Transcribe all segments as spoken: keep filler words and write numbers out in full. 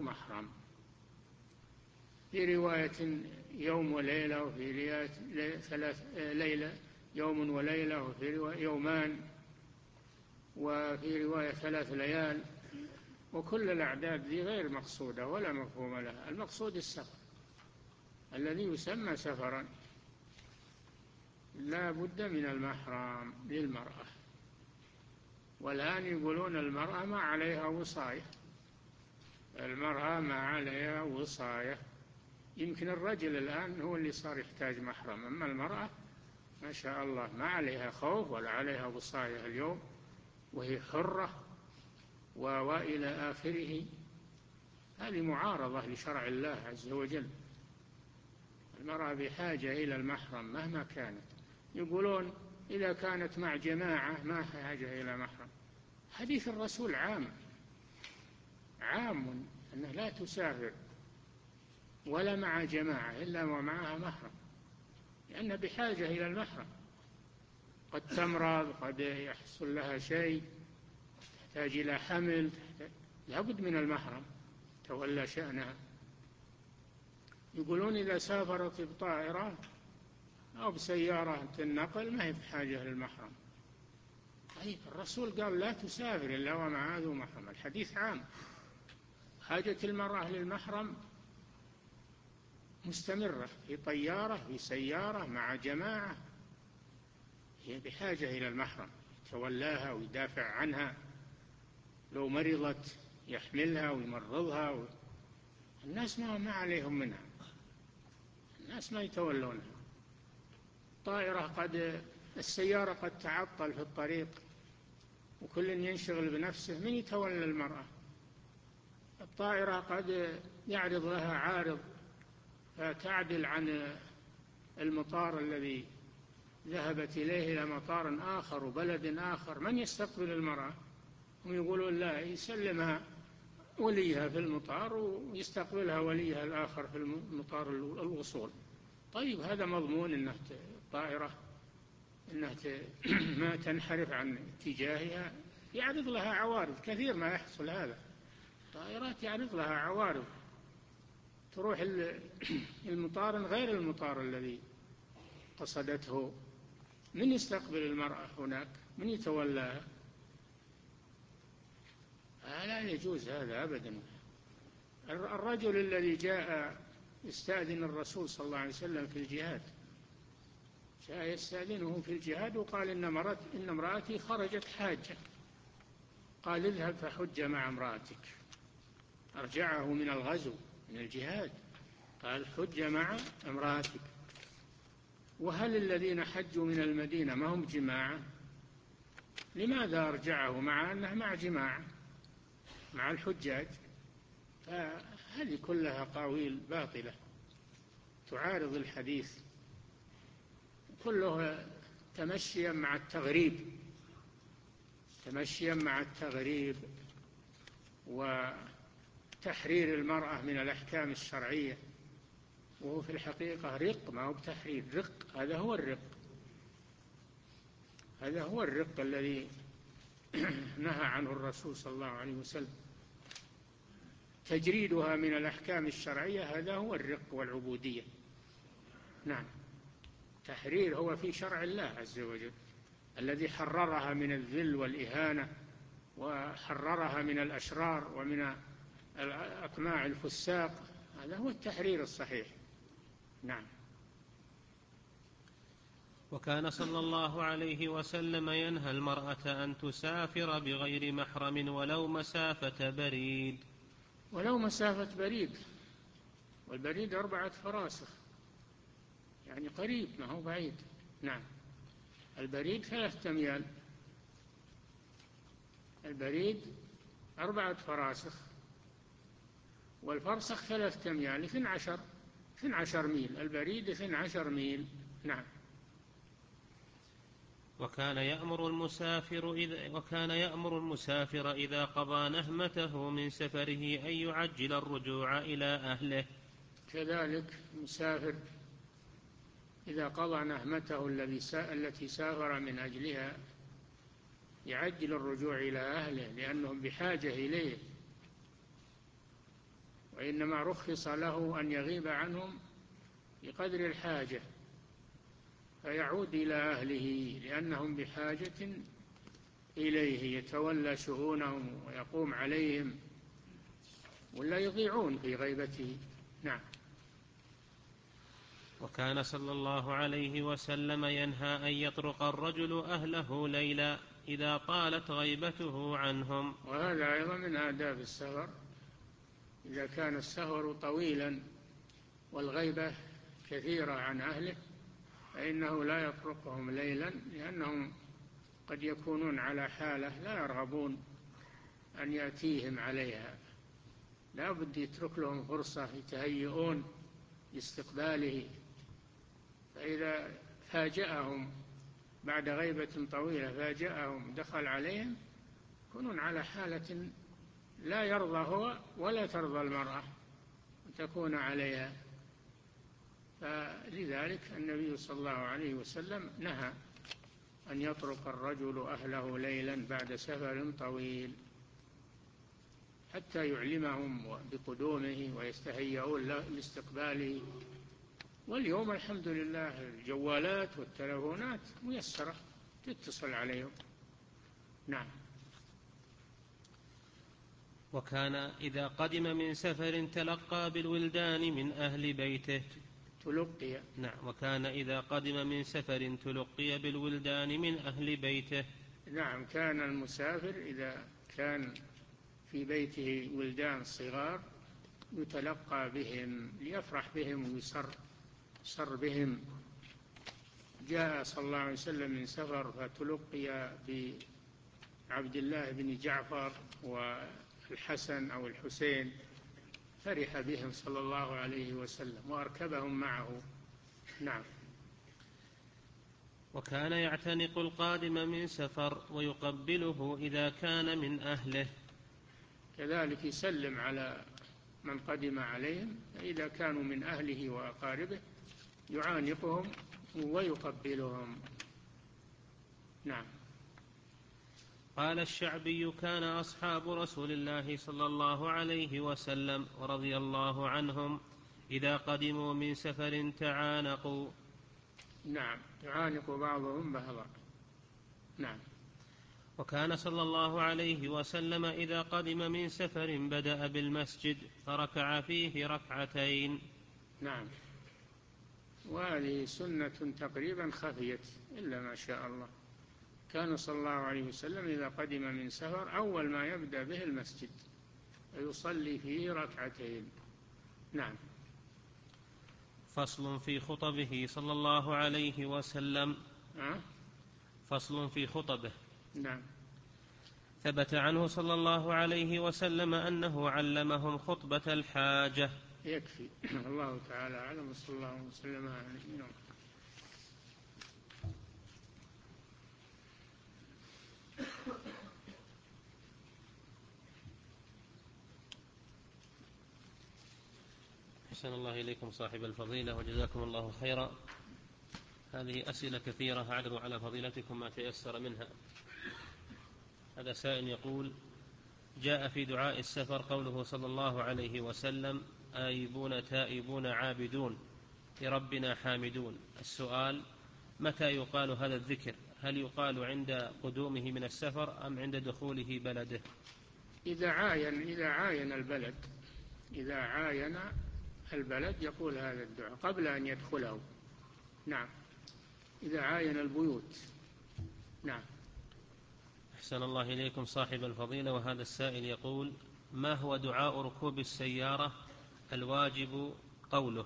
محرم. في رواية يوم وليلة، وفي رواية ثلاث ليلة يوم وليلة، وفي رواية يومان، وفي رواية ثلاث ليال. وكل الأعداد ذي غير مقصودة ولا مفهوم لها. المقصود السفر الذي يسمى سفرا، لا بد من المحرم للمرأة. والآن يقولون المرأة ما عليها وصاية، المرأة ما عليها وصاية. يمكن الرجل الآن هو اللي صار يحتاج محرم، أما المرأة ما شاء الله ما عليها خوف ولا عليها وصاية اليوم، وهي حرة وإلى آخره. هذه معارضة لشرع الله عز وجل. المرأة بحاجة إلى المحرم مهما كانت. يقولون إذا كانت مع جماعة ما حاجة إلى محرم. حديث الرسول عام عام أنه لا تسافر ولا مع جماعة إلا ومعها محرم، لأنها بحاجة إلى المحرم. قد تمرض، قد يحصل لها شيء، تحتاج إلى حمل، لا بد من المحرم تولى شأنها. يقولون إذا سافرت بطائرة أو بسيارة النقل ما هي بحاجة للمحرم. طيب الرسول قال لا تسافر إلا ومع ذو محرم، الحديث عام. حاجة المرأة للمحرم مستمرة، في طيارة، في سيارة، مع جماعة، هي بحاجة إلى المحرم يتولاها ويدافع عنها. لو مرضت يحملها ويمرضها و... الناس ما ما عليهم منها، الناس ما يتولونها. الطائرة قد السيارة قد تعطل في الطريق وكل ينشغل بنفسه، من يتولى المرأة؟ الطائرة قد يعرض لها عارض فتعدل عن المطار الذي ذهبت إليه إلى مطار آخر وبلد آخر، من يستقبل المرأة؟ هم يقولون لا، يسلمها وليها في المطار ويستقبلها وليها الآخر في المطار الوصول. طيب هذا مضمون أن الطائرة أنها ما تنحرف عن اتجاهها؟ يعرض لها عوارض كثير ما يحصل هذا. الطائرات يعرض لها عوارض، تروح المطار غير المطار الذي قصدته. من يستقبل المرأة هناك؟ من يتولاها؟ لا يجوز هذا أبدا. الرجل الذي جاء يستأذن الرسول صلى الله عليه وسلم في الجهاد، جاء يستأذنه في الجهاد وقال إن امرأتي, إن امرأتي خرجت حاجة. قال اذهب فحج مع امرأتك. أرجعه من الغزو من الجهاد، قال حج مع امرأتك. وهل الذين حجوا من المدينة ما هم جماعة؟ لماذا أرجعه مع أنه مع جماعة مع الحجاج؟ فهذه كلها قاويل باطلة تعارض الحديث، كله تمشيا مع التغريب، تمشيا مع التغريب وتحرير المرأة من الأحكام الشرعية، وهو في الحقيقة رق، ما هو بتحرير، رق. هذا هو الرق، هذا هو الرق الذي نهى عنه الرسول صلى الله عليه وسلم. تجريدها من الأحكام الشرعية هذا هو الرق والعبودية. نعم، تحرير هو في شرع الله عز وجل الذي حررها من الذل والإهانة، وحررها من الأشرار ومن أطماع الفساق. هذا هو التحرير الصحيح. نعم. وكان صلى الله عليه وسلم ينهى المرأة أن تسافر بغير محرم ولو مسافة بريد. ولو مسافة بريد، والبريد أربعة فراسخ، يعني قريب ما هو بعيد. نعم، البريد ثلاثة أميال، البريد أربعة فراسخ، والفرسخ ثلاثة أميال، اثنى عشر اثنى عشر ميل، البريد اثنى عشر ميل. نعم. وكان يأمر المسافر إذا وكان يأمر المسافر إذا قضى نهمته من سفره أن يعجل الرجوع إلى أهله. كذلك المسافر إذا قضى نهمته التي سافر من أجلها يعجل الرجوع إلى أهله، لأنهم بحاجة إليه. وإنما رخص له أن يغيب عنهم بقدر الحاجة فيعود إلى أهله لأنهم بحاجة إليه، يتولى شؤونهم ويقوم عليهم ولا يضيعون في غيبته. نعم. وكان صلى الله عليه وسلم ينهى أن يطرق الرجل أهله ليلا إذا طالت غيبته عنهم. وهذا أيضا من آداب السفر، إذا كان السفر طويلا والغيبة كثيرة عن أهله فإنه لا يطرقهم ليلا، لأنهم قد يكونون على حالة لا يرغبون أن يأتيهم عليها، لا بد يترك لهم فرصة يتهيئون لاستقباله. فإذا فاجأهم بعد غيبة طويلة، فاجأهم دخل عليهم، يكونون على حالة لا يرضى هو ولا ترضى المرأة أن تكون عليها. فلذلك النبي صلى الله عليه وسلم نهى أن يطرق الرجل أهله ليلا بعد سفر طويل حتى يعلمهم بقدومه ويستهيئون لاستقباله. واليوم الحمد لله الجوالات والتلفونات ميسرة تتصل عليهم. نعم. وكان إذا قدم من سفر تلقى بالولدان من أهل بيته. تلقي. نعم. وكان إذا قدم من سفر تلقي بالولدان من أهل بيته. نعم. كان المسافر إذا كان في بيته ولدان صغار يتلقى بهم ليفرح بهم ويسر سر بهم. جاء صلى الله عليه وسلم من سفر فتلقي بعبد الله بن جعفر والحسن أو الحسين، فرح بهم صلى الله عليه وسلم وأركبهم معه. نعم. وكان يعتنق القادم من سفر ويقبله إذا كان من أهله. كذلك يسلم على من قدم عليهم، فإذا كانوا من أهله وأقاربه يعانقهم ويقبلهم. نعم. قال الشعبي: كان أصحاب رسول الله صلى الله عليه وسلم ورضي الله عنهم إذا قدموا من سفر تعانقوا. نعم. يعانق بعضهم بعضا. نعم. وكان صلى الله عليه وسلم إذا قدم من سفر بدأ بالمسجد فركع فيه ركعتين. نعم. وهذه سنة تقريبا خفيت إلا ما شاء الله. كان صلى الله عليه وسلم إذا قدم من سفر أول ما يبدأ به المسجد ويصلي فيه ركعتين. نعم. فصل في خطبه صلى الله عليه وسلم. أه؟ فصل في خطبه. نعم. ثبت عنه صلى الله عليه وسلم أنه علمهم خطبة الحاجة. يكفي. الله تعالى أعلم، صلى الله وسلم على نبينا. أحسن الله إليكم صاحب الفضيلة وجزاكم الله خيرا. هذه أسئلة كثيرة أعرض على فضيلتكم ما تيسر منها. هذا سائل يقول: جاء في دعاء السفر قوله صلى الله عليه وسلم: آيبون تائبون عابدون لربنا حامدون. السؤال: متى يقال هذا الذكر؟ هل يقال عند قدومه من السفر أم عند دخوله بلده؟ إذا عاين إذا عاين البلد إذا عاين البلد يقول هذا الدعاء قبل أن يدخله. نعم. إذا عاين البيوت. نعم. أحسن الله إليكم صاحب الفضيلة. وهذا السائل يقول: ما هو دعاء ركوب السيارة الواجب قوله؟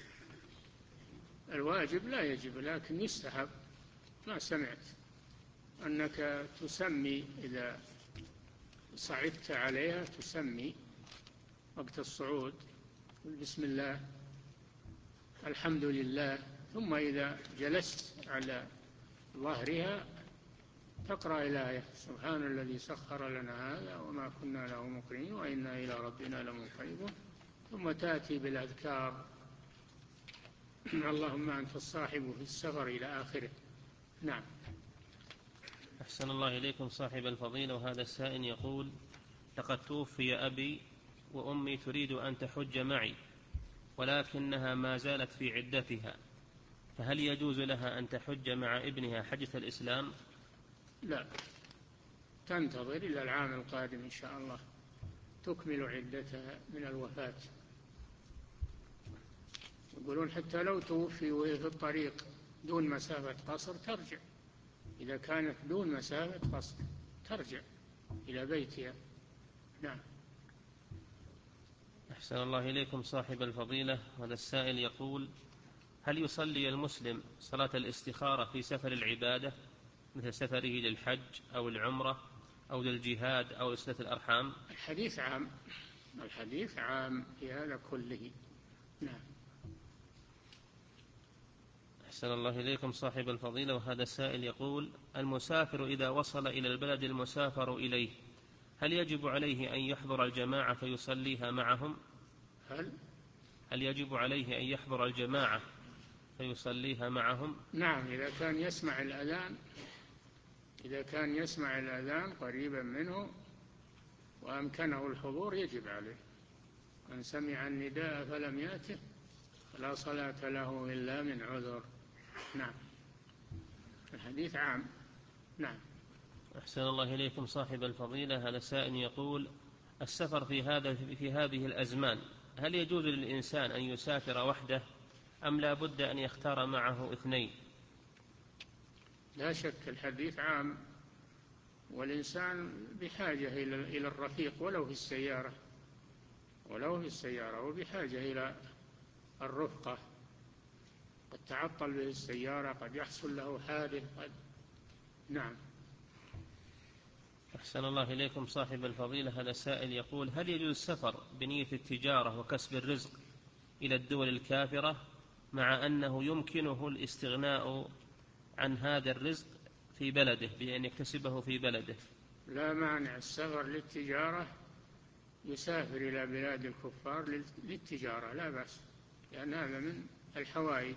الواجب لا يجب لكن يستحب. ما سمعت أنك تسمي إذا صعدت عليها، تسمي وقت الصعود بسم الله الحمد لله، ثم إذا جلست على ظهرها تقرأ الآية: سبحان الذي سخر لنا هذا وما كنا له مقرنين وإنا إلى ربنا لمنقلبون، ثم تأتي بالأذكار: اللهم أنت الصاحب في السفر إلى آخره. نعم. أحسن الله إليكم صاحب الفضيلة. وهذا السائل يقول: لقد توفي أبي وأمي تريد أن تحج معي ولكنها ما زالت في عدتها، فهل يجوز لها أن تحج مع ابنها حجة الإسلام؟ لا، تنتظر إلى العام القادم إن شاء الله تكمل عدتها من الوفاة. يقولون حتى لو توفي وهي في الطريق دون مسافة قصر ترجع، إذا كانت دون مسافة قصر ترجع إلى بيتها. نعم. أحسن الله إليكم صاحب الفضيلة. هذا السائل يقول: هل يصلي المسلم صلاة الاستخارة في سفر العبادة مثل سفره للحج أو العمرة أو للجهاد أو لصلة الأرحام؟ الحديث عام، الحديث عام في هذا كله. نعم. أحسن الله إليكم صاحب الفضيلة. وهذا السائل يقول: المسافر إذا وصل إلى البلد المسافر إليه هل يجب عليه أن يحضر الجماعة فيصليها معهم؟ هل هل يجب عليه أن يحضر الجماعة فيصليها معهم؟ نعم، إذا كان يسمع الأذان، إذا كان يسمع الأذان قريبا منه وأمكنه الحضور يجب عليه. من سمع النداء فلم يأته فلا صلاة له إلا من عذر. نعم. الحديث عام. نعم. أحسن الله إليكم صاحب الفضيلة. هذا سائل يقول: السفر في هذا في هذه الأزمان هل يجوز للإنسان أن يسافر وحده أم لا بد أن يختار معه اثنين؟ لا شك الحديث عام، والإنسان بحاجة إلى الرفيق ولو في السيارة، ولو في السيارة وبحاجة إلى الرفقة. قد تعطل به السيارة، قد يحصل له حادث قد... نعم. أحسن الله إليكم صاحب الفضيلة. هذا سائل يقول: هل يجوز السفر بنية التجارة وكسب الرزق إلى الدول الكافرة مع أنه يمكنه الاستغناء عن هذا الرزق في بلده بأن يكتسبه في بلده؟ لا مانع السفر للتجارة، يسافر إلى بلاد الكفار للتجارة لا بأس، لأن هذا من الحوائج،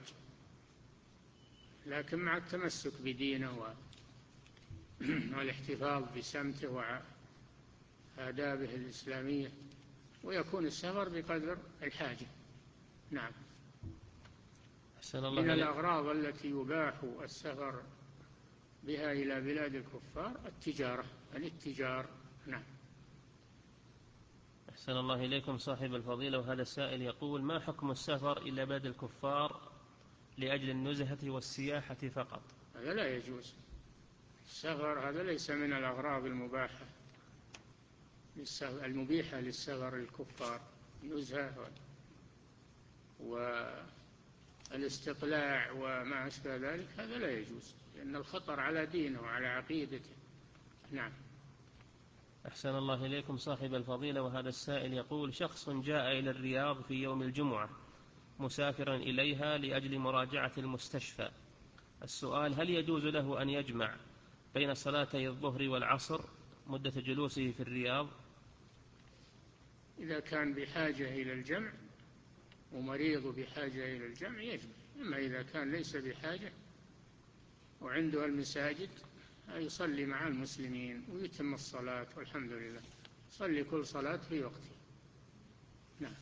لكن مع التمسك بدينه والاحتفاظ بسمته وآدابه الإسلامية، ويكون السفر بقدر الحاجة. نعم. من الأغراض التي يباح السفر بها إلى بلاد الكفار التجارة، الاتجار. نعم. أحسن الله إليكم صاحب الفضيلة. وهذا السائل يقول: ما حكم السفر إلى بلاد الكفار لأجل النزهة والسياحة فقط؟ هذا لا يجوز. السفر هذا ليس من الأغراض المباحة المبيحة للسفر للكفار، النزهة والاستطلاع وما أشبه ذلك هذا لا يجوز، لأن الخطر على دينه وعلى عقيدته. نعم. أحسن الله إليكم صاحب الفضيلة. وهذا السائل يقول: شخص جاء إلى الرياض في يوم الجمعة مسافرا إليها لأجل مراجعة المستشفى. السؤال: هل يجوز له أن يجمع بين صلاتي الظهر والعصر مدة جلوسه في الرياض؟ إذا كان بحاجة إلى الجمع ومريض بحاجة إلى الجمع يجمع، أما إذا كان ليس بحاجة وعنده المساجد يصلي مع المسلمين ويتم الصلاة والحمد لله، صلي كل صلاة في وقتها. نعم.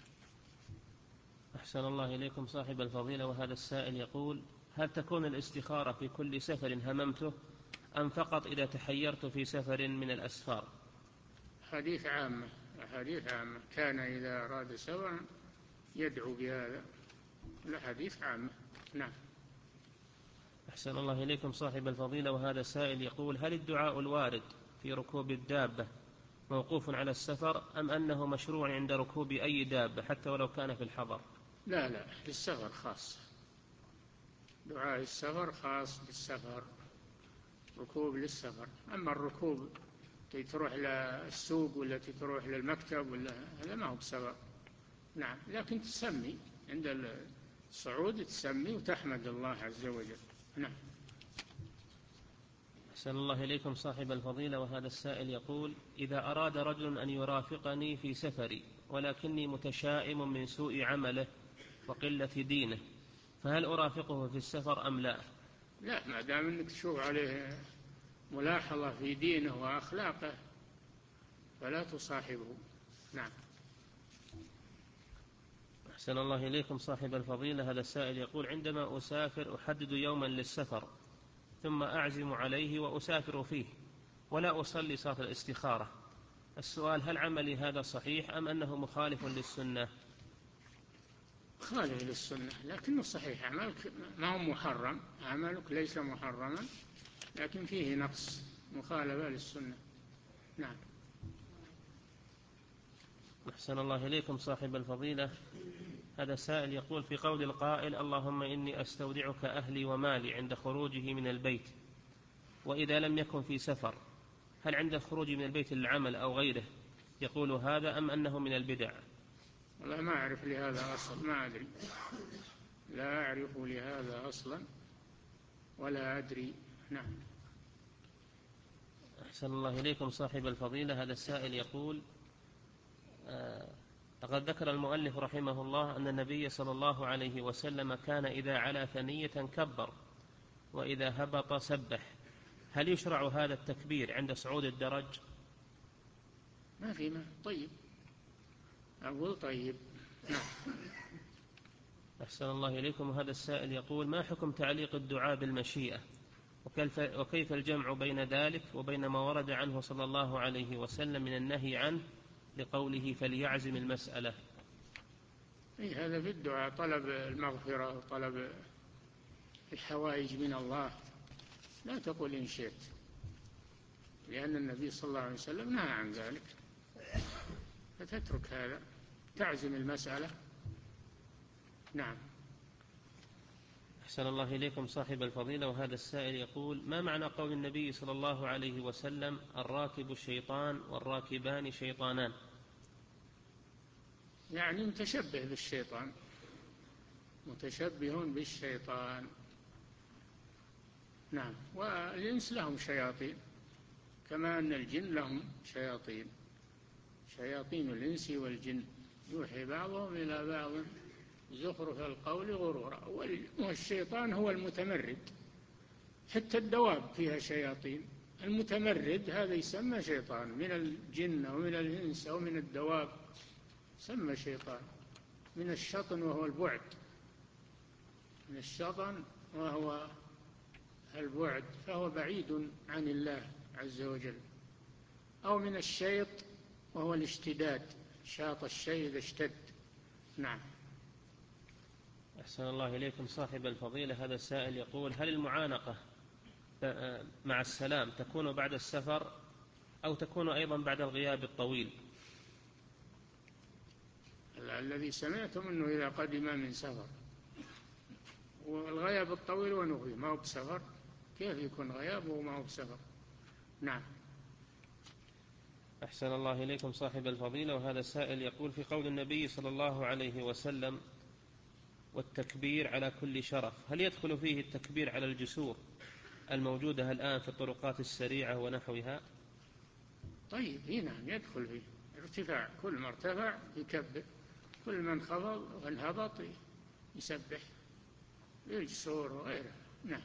أحسن الله إليكم صاحب الفضيلة. وهذا السائل يقول: هل تكون الاستخارة في كل سفر هممته أم فقط إذا تحيرت في سفر من الأسفار؟ حديث عامة، حديث عامة، كان إذا أراد سفرا يدعو بهذا، الحديث عامة. نعم. أحسن الله إليكم صاحب الفضيلة. وهذا سائل يقول: هل الدعاء الوارد في ركوب الدابة موقوف على السفر أم أنه مشروع عند ركوب أي دابة حتى ولو كان في الحضر؟ لا لا، للسفر خاص، دعاء السفر خاص بالسفر، ركوب للسفر. أما الركوب التي تروح للسوق ولا تروح للمكتب ولا هذا ما هو بسفر. نعم. لكن تسمي عند الصعود، تسمي وتحمد الله عز وجل. نعم. أحسن الله إليكم صاحب الفضيلة. وهذا السائل يقول: إذا أراد رجل أن يرافقني في سفري ولكني متشائم من سوء عمله وقلة دينه، فهل أرافقه في السفر أم لا؟ لا، ما دام أنك تشوف عليه ملاحظة في دينه وأخلاقه فلا تصاحبه. نعم. أحسن الله إليكم صاحب الفضيلة. هذا السائل يقول: عندما أسافر أحدد يوما للسفر ثم أعزم عليه وأسافر فيه ولا أصلي صلاة الاستخارة، السؤال: هل عملي هذا صحيح أم أنه مخالف للسنة؟ خالف للسنة لكنه صحيح، عملك ما هو محرم، عملك ليس محرما لكن فيه نقص، مخالفة للسنة. نعم. أحسن الله إليكم صاحب الفضيلة. هذا سائل يقول: في قول القائل: اللهم إني أستودعك أهلي ومالي عند خروجه من البيت، وإذا لم يكن في سفر، هل عند الخروج من البيت للعمل أو غيره يقول هذا أم أنه من البدع؟ والله ما أعرف لهذا أصل، ما أدري، لا أعرف لهذا أصلا ولا أدري. نعم. أحسن الله إليكم صاحب الفضيلة. هذا السائل يقول: آه لقد ذكر المؤلف رحمه الله أن النبي صلى الله عليه وسلم كان إذا علا ثنية كبر وإذا هبط سبح، هل يشرع هذا التكبير عند صعود الدرج؟ ما في ما طيب، أقول طيب. نعم. أحسن الله إليكم. هذا السائل يقول: ما حكم تعليق الدعاء بالمشيئة، وكيف الجمع بين ذلك وبين ما ورد عنه صلى الله عليه وسلم من النهي عنه لقوله فليعزم المسألة؟ إيه، هذا في الدعاء طلب المغفرة وطلب الحوائج من الله، لا تقول إن شئت، لأن النبي صلى الله عليه وسلم نهى عن ذلك، فتترك هذا، تعزم المسألة. نعم. أحسن الله إليكم صاحب الفضيلة. وهذا السائل يقول: ما معنى قول النبي صلى الله عليه وسلم الراكب الشيطان والراكبان شيطانان؟ يعني متشبه بالشيطان، متشبه بالشيطان. نعم. والإنس لهم شياطين كما أن الجن لهم شياطين، شياطين الإنس والجن يوحي بعضهم إلى بعض زخرف القول غرورا، والشيطان هو المتمرد، حتى الدواب فيها شياطين، المتمرد هذا يسمى شيطان، من الجن أو من الإنس أو من الدواب يسمى شيطان. من الشطن وهو البعد، من الشطن وهو البعد، فهو بعيد عن الله عز وجل. أو من الشيط وهو الاشتداد، شاط الشيء إذا اشتد. نعم. أحسن الله إليكم صاحب الفضيلة. هذا السائل يقول: هل المعانقة مع السلام تكون بعد السفر أو تكون أيضا بعد الغياب الطويل؟ الذي سمعتم أنه إذا قدم من سفر، والغياب الطويل ونغي ما هو بسفر، كيف يكون غياب وما هو بسفر؟ نعم. أحسن الله إليكم صاحب الفضيلة. وهذا السائل يقول: في قول النبي صلى الله عليه وسلم والتكبير على كل شرف، هل يدخل فيه التكبير على الجسور الموجودة الآن في الطرقات السريعة ونحوها؟ طيب، نعم يدخل فيه ارتفاع، كل ما ارتفع يكبر، كل من خفض وانهبط يسبح للجسور وغيره. نعم.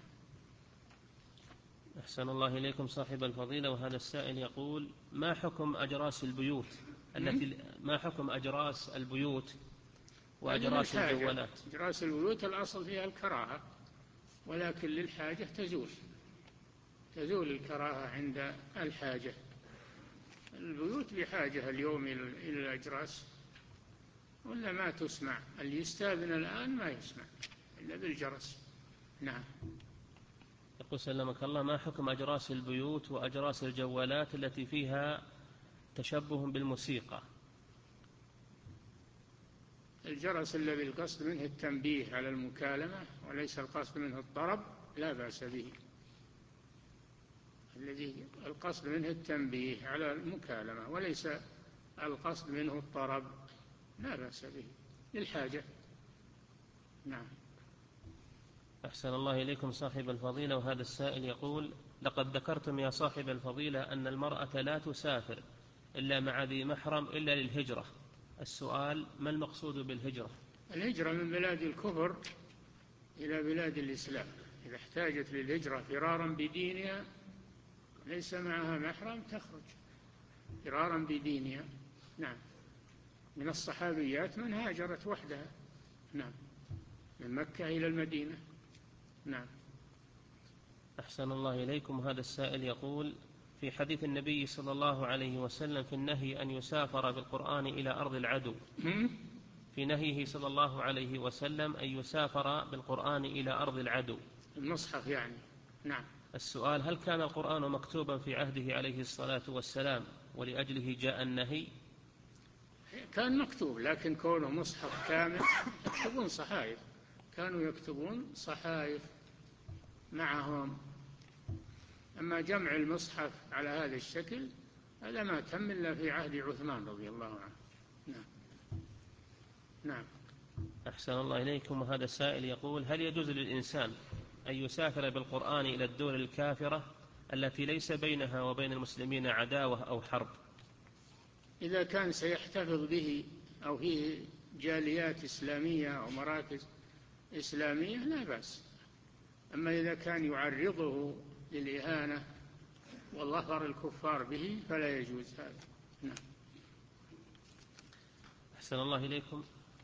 أحسن الله إليكم صاحب الفضيلة. وهذا السائل يقول: ما حكم أجراس البيوت التي ما حكم أجراس البيوت وأجراس الجوالات؟ أجراس البيوت الأصل فيها الكراهة، ولكن للحاجة تزول، تزول الكراهة عند الحاجة. البيوت بحاجة اليوم إلى الأجراس، ولا ما تسمع، اللي يستأذن الآن ما يسمع إلا بالجرس. نعم. يقول سلمك الله: ما حكم أجراس البيوت وأجراس الجوالات التي فيها تشبه بالموسيقى؟ الجرس الذي القصد منه التنبيه على المكالمة وليس القصد منه الطرب لا بأس به، الذي القصد منه التنبيه على المكالمة وليس القصد منه الطرب لا بأس به للحاجة. نعم. أحسن الله إليكم صاحب الفضيلة. وهذا السائل يقول: لقد ذكرتم يا صاحب الفضيلة أن المرأة لا تسافر إلا مع ذي محرم إلا للهجرة، السؤال: ما المقصود بالهجرة؟ الهجرة من بلاد الكفر إلى بلاد الإسلام، إذا احتاجت للهجرة فرارا بدينها ليس معها محرم تخرج فرارا بدينها. نعم. من الصحابيات من هاجرت وحدها، نعم، من مكة إلى المدينة. نعم. أحسن الله إليكم. هذا السائل يقول: في حديث النبي صلى الله عليه وسلم في النهي أن يسافر بالقرآن إلى أرض العدو، في نهيه صلى الله عليه وسلم أن يسافر بالقرآن إلى أرض العدو، المصحف يعني. نعم. السؤال: هل كان القرآن مكتوبا في عهده عليه الصلاة والسلام ولأجله جاء النهي؟ كان مكتوب، لكن كونه مصحف كامل يكتبون صحائف، كانوا يكتبون صحائف معهم. أما جمع المصحف على هذا الشكل هذا ما تم إلا في عهد عثمان رضي الله عنه. نعم. نعم. أحسن الله إليكم. وهذا السائل يقول: هل يجوز للإنسان أن يسافر بالقرآن إلى الدول الكافرة التي ليس بينها وبين المسلمين عداوة أو حرب؟ إذا كان سيحتفظ به أو فيه جاليات إسلامية أو مراكز إسلامية لا بأس. أما إذا كان يعرضه للإهانة وظفر الكفار به فلا يجوز هذا. نعم. أحسن الله إليكم.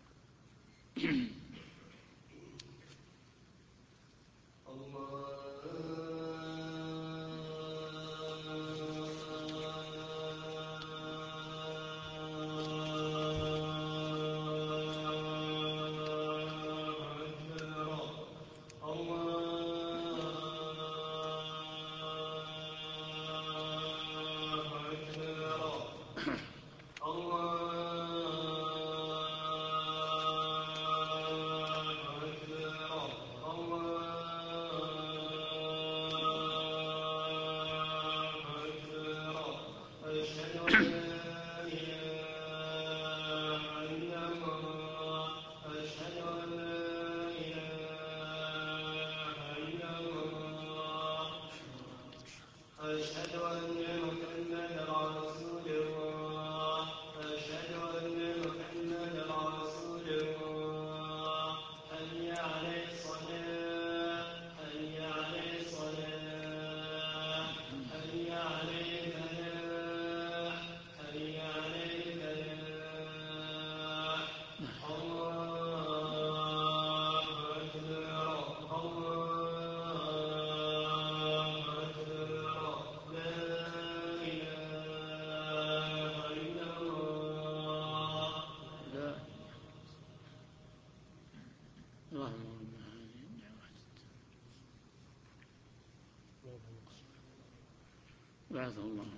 بعث الله.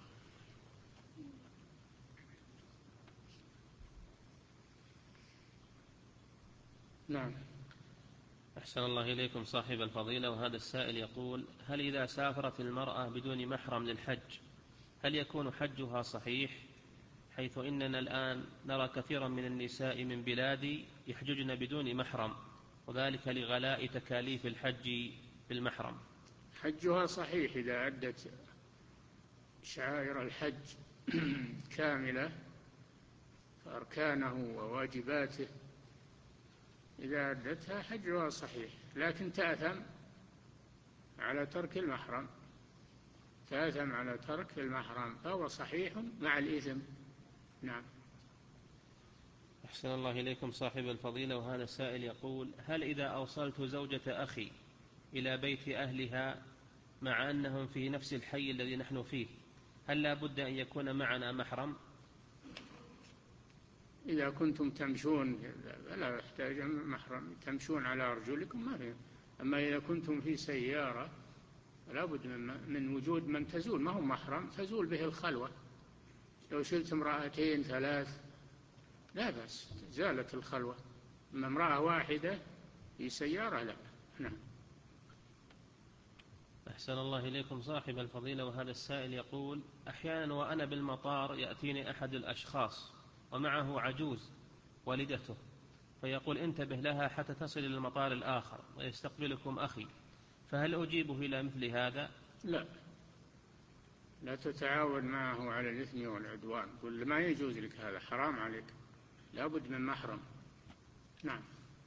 نعم. أحسن الله إليكم صاحب الفضيلة. وهذا السائل يقول: هل إذا سافرت المرأة بدون محرم للحج هل يكون حجها صحيح؟ حيث إننا الآن نرى كثيرا من النساء من بلادي يحججن بدون محرم، وذلك لغلاء تكاليف الحج بالمحرم. حجها صحيح إذا أدت شعائر الحج كاملة فأركانه وواجباته، إذا أدتها حجها صحيح، لكن تأثم على ترك المحرم، تأثم على ترك المحرم، فهو صحيح مع الإثم. نعم. أحسن الله إليكم صاحب الفضيلة. وهذا السائل يقول: هل إذا أوصلت زوجة أخي إلى بيت أهلها مع أنهم في نفس الحي الذي نحن فيه هل لا بد أن يكون معنا محرم؟ إذا كنتم تمشون لا يحتاج محرم، تمشون على أرجلكم ما فيه. أما إذا كنتم في سيارة لا بد من وجود من تزول، ما هو محرم، تزول به الخلوة. لو شلت امرأتين ثلاث لا بأس، زالت الخلوة. أما امرأة واحدة في سيارة لا. نعم. أحسن الله إليكم صاحب الفضيلة. وهذا السائل يقول: أحيانا وأنا بالمطار يأتيني أحد الأشخاص ومعه عجوز والدته، فيقول: انتبه لها حتى تصل إلى المطار الآخر ويستقبلكم أخي، فهل أجيبه إلى مثل هذا؟ لا، لا تتعاون معه على الإثم والعدوان، قل ما يجوز لك هذا، حرام عليك، لا بد من محرم. نعم.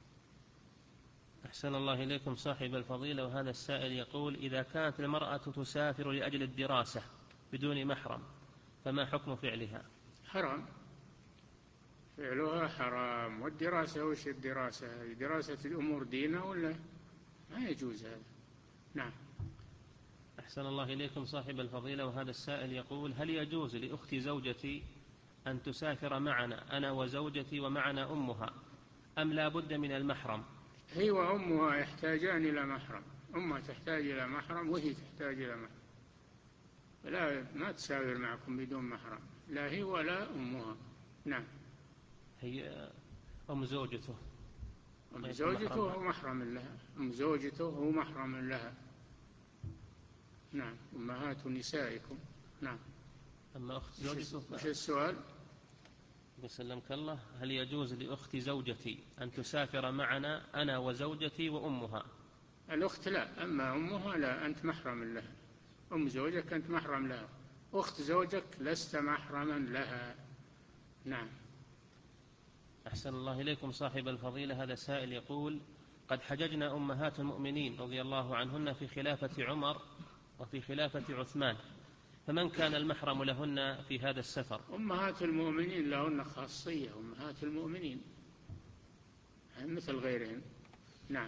أحسن الله إليكم صاحب الفضيلة. وهذا السائل يقول: إذا كانت المرأة تسافر لأجل الدراسة بدون محرم فما حكم فعلها؟ حرام، فعلها حرام. والدراسة وش الدراسة؟ هذه دراسة الأمور دينه ولا؟ ما يجوز هذا. نعم. أحسن الله إليكم صاحب الفضيلة، وهذا السائل يقول: هل يجوز لأخت زوجتي أن تسافر معنا أنا وزوجتي ومعنا أمها، أم لا بد من المحرم؟ هي وأمها يحتاجان إلى محرم. أمها تحتاج إلى محرم وهي تحتاج إلى محرم. لا، ما تسافر معكم بدون محرم، لا هي ولا أمها. نعم. هي أم زوجته. أم زوجته هو محرم لها. أم زوجته هو محرم لها. نعم. أمهات نسائكم. نعم. أما أخت زوجته وش السؤال؟ يسلمك الله: هل يجوز لأخت زوجتي أن تسافر معنا أنا وزوجتي وأمها؟ الأخت لا، أما أمها لا، أنت محرم لها. أم زوجك أنت محرم لها، أخت زوجك لست محرما لها. نعم. أحسن الله إليكم صاحب الفضيلة، هذا سائل يقول: قد حججنا أمهات المؤمنين رضي الله عنهن في خلافة عمر وفي خلافة عثمان، فمن كان المحرم لهن في هذا السفر؟ أمهات المؤمنين لهن خاصية، أمهات المؤمنين مثل غيرهن. نعم.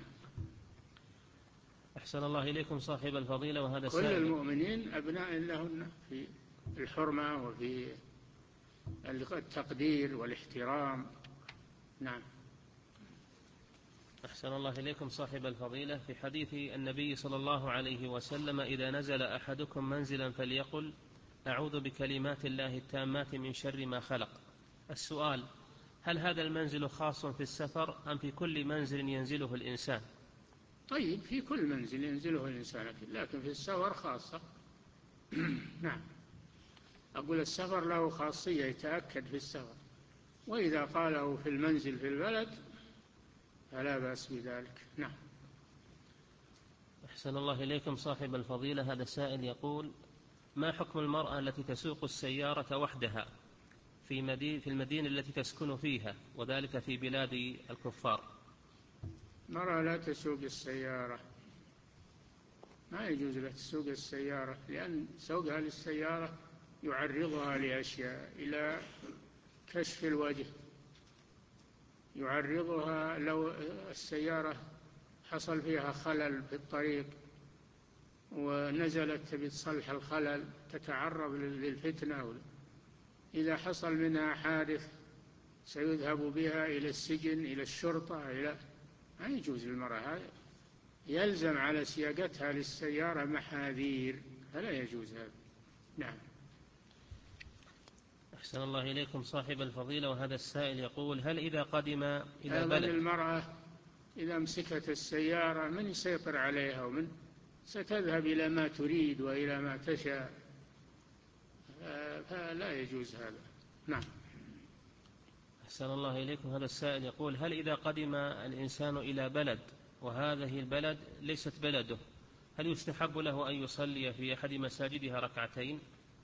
أحسن الله إليكم صاحب الفضيلة، وهذا كل سائل المؤمنين أبناء لهن في الحرمة وفي التقدير والاحترام. نعم. أحسن الله إليكم صاحب الفضيلة، في حديث النبي صلى الله عليه وسلم: إذا نزل أحدكم منزلا فليقل أعوذ بكلمات الله التامات من شر ما خلق. السؤال: هل هذا المنزل خاص في السفر أم في كل منزل ينزله الإنسان؟ طيب، في كل منزل ينزله الإنسان، لكن في السفر خاصة. نعم. أقول السفر له خاصية يتأكد في السفر، وإذا قاله في المنزل في البلد فلا بأس بذلك. نعم. أحسن الله إليكم صاحب الفضيلة، هذا سائل يقول: ما حكم المرأة التي تسوق السيارة وحدها في مدينة في المدينة التي تسكن فيها، وذلك في بلاد الكفار؟ المرأة لا تسوق السيارة، ما يجوز لها تسوق السيارة، لأن سوقها للسيارة يعرضها لأشياء، إلى كشف الوجه، يعرضها لو السيارة حصل فيها خلل في الطريق ونزلت تبي تصلح الخلل تتعرض للفتنة. إذا حصل منها حادث سيذهب بها إلى السجن، إلى الشرطة، إلى ما يجوز للمرأة هذا. يلزم على سياقتها للسيارة محاذير، فلا يجوز هذا. نعم. أحسن الله إليكم صاحب الفضيلة، وهذا السائل يقول: هل إذا قدم إلى أيضا بلد المرأة إذا مسكت السيارة من يسيطر عليها، ومن ستذهب إلى ما تريد وإلى ما تشاء، فلا يجوز هذا. نعم. أحسن الله إليكم، هذا السائل يقول: هل إذا قدم الإنسان إلى بلد وهذه البلد ليست بلده، هل يستحب له أن يصلي في أحد مساجدها ركعتين؟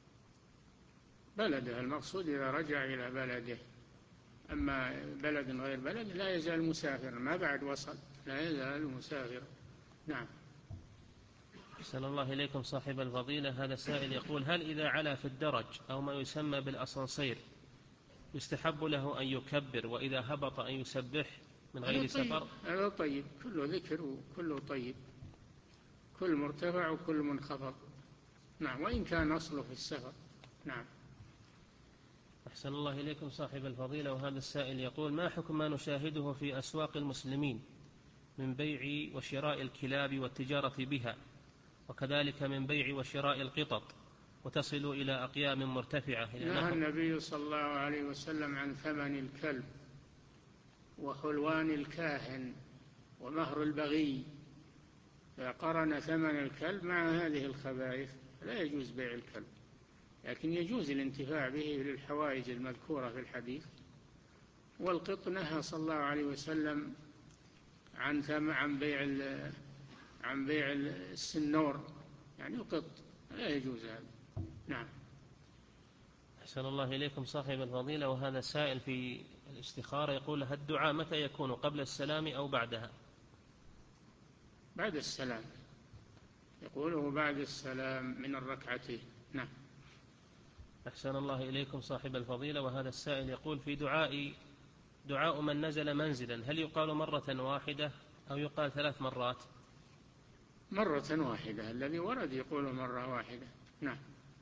بلده المقصود إذا رجع إلى بلده، أما بلد غير بلد لا يزال مسافرا، ما بعد وصل لا يزال مسافرا. نعم. أحسن الله إليكم صاحب الفضيلة، هذا السائل يقول: هل إذا علا في الدرج أو ما يسمى بالأسانسير يستحب له أن يكبر، وإذا هبط أن يسبح من غير سفر؟ هذا طيب، كله ذكر وكله طيب، كل مرتفع وكل منخفض. نعم، وإن كان أصله في السفر. نعم. أحسن الله إليكم صاحب الفضيلة، وهذا السائل يقول: ما حكم ما نشاهده في أسواق المسلمين من بيع وشراء الكلاب والتجارة بها، وكذلك من بيع وشراء القطط وتصل إلى أقيام مرتفعة؟ نهى النبي صلى الله عليه وسلم عن ثمن الكلب وحلوان الكاهن ومهر البغي، فقرن ثمن الكلب مع هذه الخبائث. لا يجوز بيع الكلب، لكن يجوز الانتفاع به للحوائج المذكورة في الحديث. والقط نهى صلى الله عليه وسلم عن عن بيع عن بيع السنور، يعني القط لا يجوز هذا. نعم. أحسن الله إليكم صاحب الفضيلة، وهذا سائل في الاستخارة يقول: هل الدعاء متى يكون، قبل السلام أو بعدها؟ بعد السلام، يقوله بعد السلام من الركعتين. نعم. أحسن الله إليكم صاحب الفضيلة، وهذا السائل يقول: في دعاء دعاء من نزل منزلا هل يقال مرة واحدة أو يقال ثلاث مرات؟ مرة واحدة، الذي ورد يقول مرة واحدة. نعم.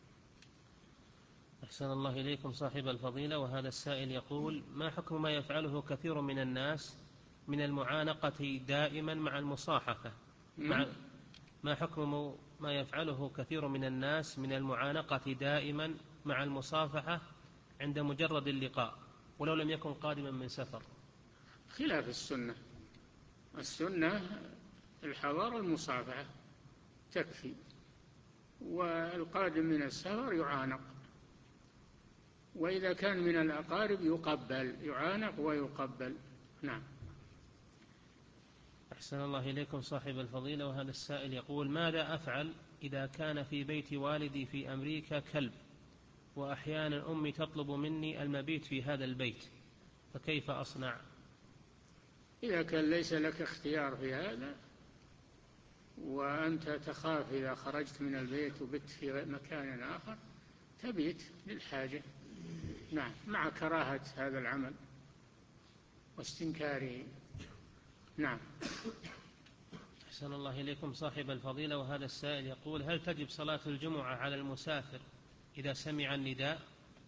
أحسن الله إليكم صاحب الفضيلة، وهذا السائل يقول: ما حكم ما يفعله كثير من الناس من المعانقة دائما مع المصاحفة؟ مع ما حكم ما يفعله كثير من الناس من المعانقة دائما مع المصافحة عند مجرد اللقاء ولو لم يكن قادما من سفر؟ خلاف السنة. السنة الحضار المصافحة تكفي، والقادم من السفر يعانق، وإذا كان من الأقارب يقبل، يعانق ويقبل. نعم. أحسن الله إليكم صاحب الفضيلة، وهذا السائل يقول: ماذا أفعل إذا كان في بيت والدي في أمريكا كلب، وأحيانا أمي تطلب مني المبيت في هذا البيت، فكيف أصنع؟ إذا كان ليس لك اختيار في هذا، وأنت تخاف إذا خرجت من البيت وبت في مكان آخر، تبيت للحاجة. نعم، مع كراهة هذا العمل واستنكاره. نعم. أحسن الله إليكم صاحب الفضيلة، وهذا السائل يقول: هل تجب صلاة الجمعة على المسافر إذا سمع النداء؟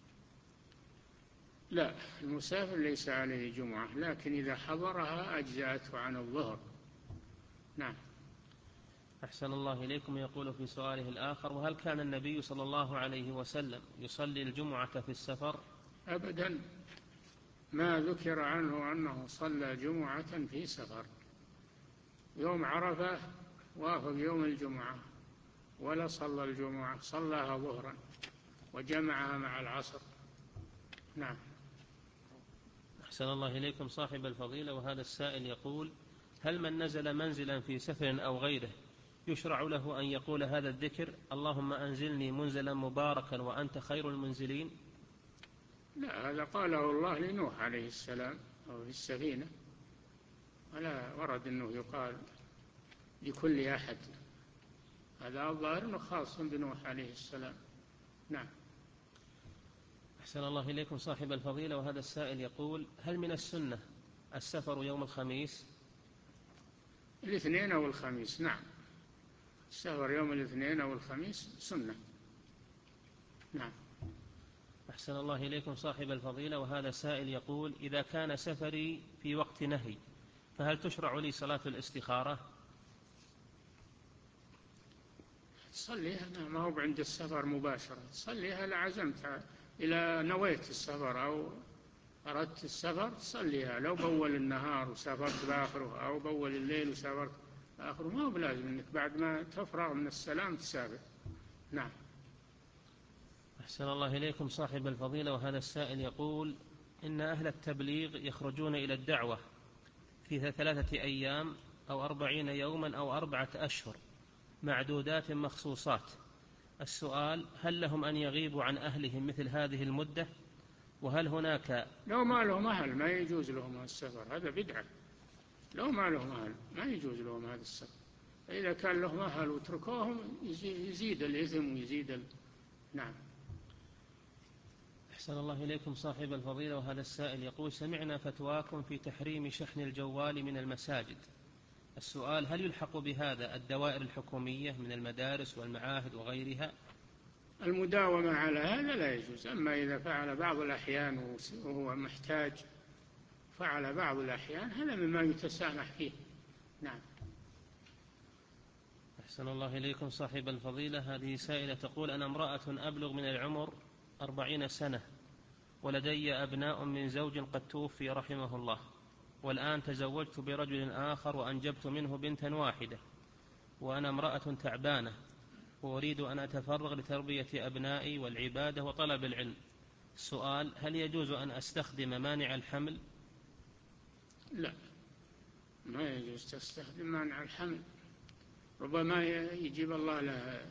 لا، المسافر ليس عليه جمعة، لكن إذا حضرها أجزأته عن الظهر. نعم. أحسن الله إليكم. يقول في سؤاله الآخر: وهل كان النبي صلى الله عليه وسلم يصلي الجمعة في السفر؟ أبدا، ما ذكر عنه أنه صلى جمعة في سفر. يوم عرفة وافق يوم الجمعة ولا صلى الجمعة، صلاها ظهرا وجمعها مع العصر. نعم. أحسن الله إليكم صاحب الفضيلة، وهذا السائل يقول: هل من نزل منزلا في سفر أو غيره يشرع له أن يقول هذا الذكر: اللهم أنزلني منزلا مباركا وأنت خير المنزلين؟ لا، هذا قاله الله لنوح عليه السلام أو في السفينة، ولا ورد أنه يقال لكل أحد. هذا الظاهر أنه خاص بنوح عليه السلام. نعم. أحسن الله إليكم صاحب الفضيلة، وهذا السائل يقول: هل من السنة السفر يوم الخميس؟ الاثنين أو الخميس. نعم، السفر يوم الاثنين أو الخميس سنة. نعم. أحسن الله إليكم صاحب الفضيلة، وهذا سائل يقول: إذا كان سفري في وقت نهي فهل تشرع لي صلاة الاستخارة؟ تصليها، ما هو عند السفر مباشرة، تصليها لعزمت إلى نويت السفر أو أردت السفر، تصليها لو بول النهار وسافرت بآخره، أو بول الليل وسافرت بآخره، ما هو بلازم أنك بعد ما تفرغ من السلام تسافر. نعم. أحسن الله إليكم صاحب الفضيلة، وهذا السائل يقول: إن أهل التبليغ يخرجون إلى الدعوة في ثلاثة أيام أو أربعين يوما أو أربعة أشهر معدودات مخصوصات. السؤال: هل لهم أن يغيبوا عن أهلهم مثل هذه المدة؟ وهل هناك لو ما لهم أهل ما يجوز لهم السفر، هذا بدعة. لو ما لهم أهل ما يجوز لهم هذا السفر. إذا كان لهم أهل وتركوهم يزيد الإثم ويزيد ال... نعم. أحسن الله إليكم صاحب الفضيلة، وهذا السائل يقول: سمعنا فتواكم في تحريم شحن الجوال من المساجد. السؤال: هل يلحق بهذا الدوائر الحكومية من المدارس والمعاهد وغيرها؟ المداومة على هذا لا يجوز، أما إذا فعل بعض الأحيان وهو محتاج، فعل بعض الأحيان، هذا مما يتسامح فيه. نعم. أحسن الله إليكم صاحب الفضيلة، هذه سائلة تقول: أنا امرأة أبلغ من العمر أربعين سنة، ولدي أبناء من زوج قد توفي رحمه الله، والآن تزوجت برجل آخر وأنجبت منه بنتا واحدة، وأنا امرأة تعبانة وأريد أن أتفرغ لتربية أبنائي والعبادة وطلب العلم. السؤال: هل يجوز أن أستخدم مانع الحمل؟ لا، ما يجوز تستخدم مانع الحمل. ربما يجيب الله له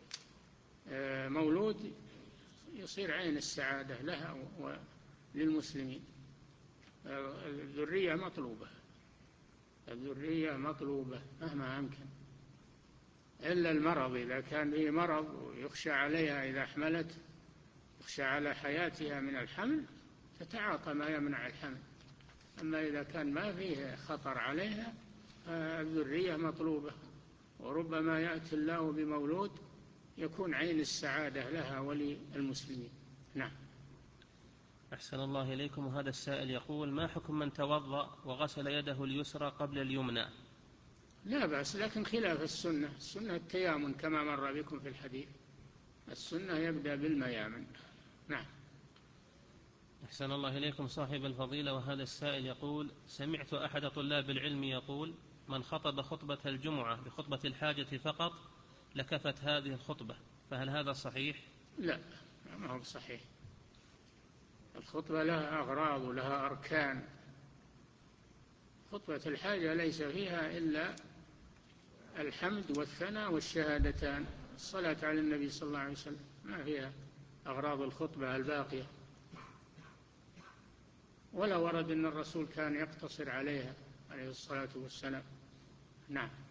مولود يصير عين السعادة لها وللمسلمين. الذرية مطلوبة، الذرية مطلوبة مهما أمكن، إلا المرض. إذا كان به مرض ويخشى عليها إذا حملت، يخشى على حياتها من الحمل، تتعاطى ما يمنع الحمل. أما إذا كان ما فيه خطر عليها فالذرية مطلوبة، وربما يأتي الله بمولود يكون عين السعادة لها وللمسلمين. نعم. أحسن الله إليكم. وهذا السائل يقول: ما حكم من توضأ وغسل يده اليسرى قبل اليمنى؟ لا بأس، لكن خلاف السنة. السنة التيامن كما مر بكم في الحديث، السنة يبدأ بالميامن. نعم. أحسن الله إليكم صاحب الفضيلة. وهذا السائل يقول: سمعت أحد طلاب العلم يقول: من خطب خطبة الجمعة بخطبة الحاجة فقط لكفت هذه الخطبة، فهل هذا صحيح؟ لا، ما هو صحيح. الخطبة لها أغراض ولها أركان. خطبة الحاجة ليس فيها إلا الحمد والثناء والشهادتان، الصلاة على النبي صلى الله عليه وسلم، ما فيها أغراض الخطبة الباقية، ولا ورد أن الرسول كان يقتصر عليها عليه الصلاة والسلام. نعم.